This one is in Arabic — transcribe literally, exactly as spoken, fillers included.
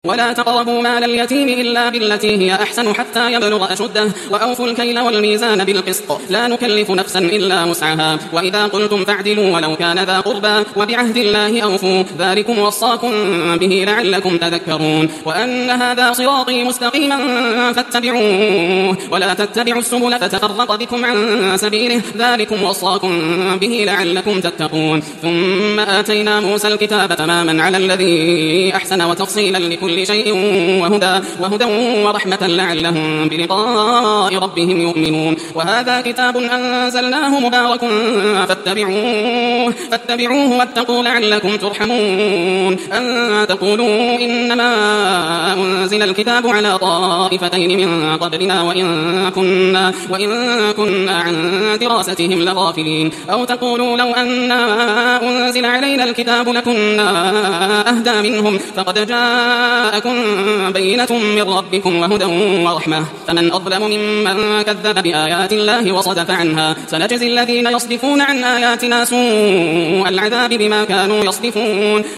ولا تقربوا مال اليتيم إلا بالتي هي أحسن حتى يبلغ أشده وأوفوا الكيل والميزان بالقسط لا نكلف نفسا إلا وسعها وإذا قلتم فاعدلوا ولو كان ذا قربى وبعهد الله أوفوا ذلكم وصاكم به لعلكم تذكرون وأن هذا صراطي مستقيما فاتبعوه ولا تتبعوا السبل فتفرق بكم عن سبيله ذلكم وصاكم به لعلكم تتقون ثم آتينا موسى الكتاب تماما على الذي أحسن وتفصيلا لكل شيء وهدى, وهدى ورحمة لعلهم بلقاء ربهم يؤمنون وهذا كتاب أنزلناه مبارك فاتبعوه, فاتبعوه واتقوا لعلكم ترحمون أن تقولوا إنما أنزل الكتاب على طائفتين من قبلنا وإن كنا, وإن كنا عن دراستهم لغافلين أو تقولوا لو أنا أنزل علينا الكتاب لكنا أهدى منهم فقد جاء أكن بينة من ربكم وهدى ورحمة فمن أظلم ممن كذب بآيات الله وصدف عنها سنجزي الذين يصدفون عن آياتنا سوء العذاب بما كانوا يصدفون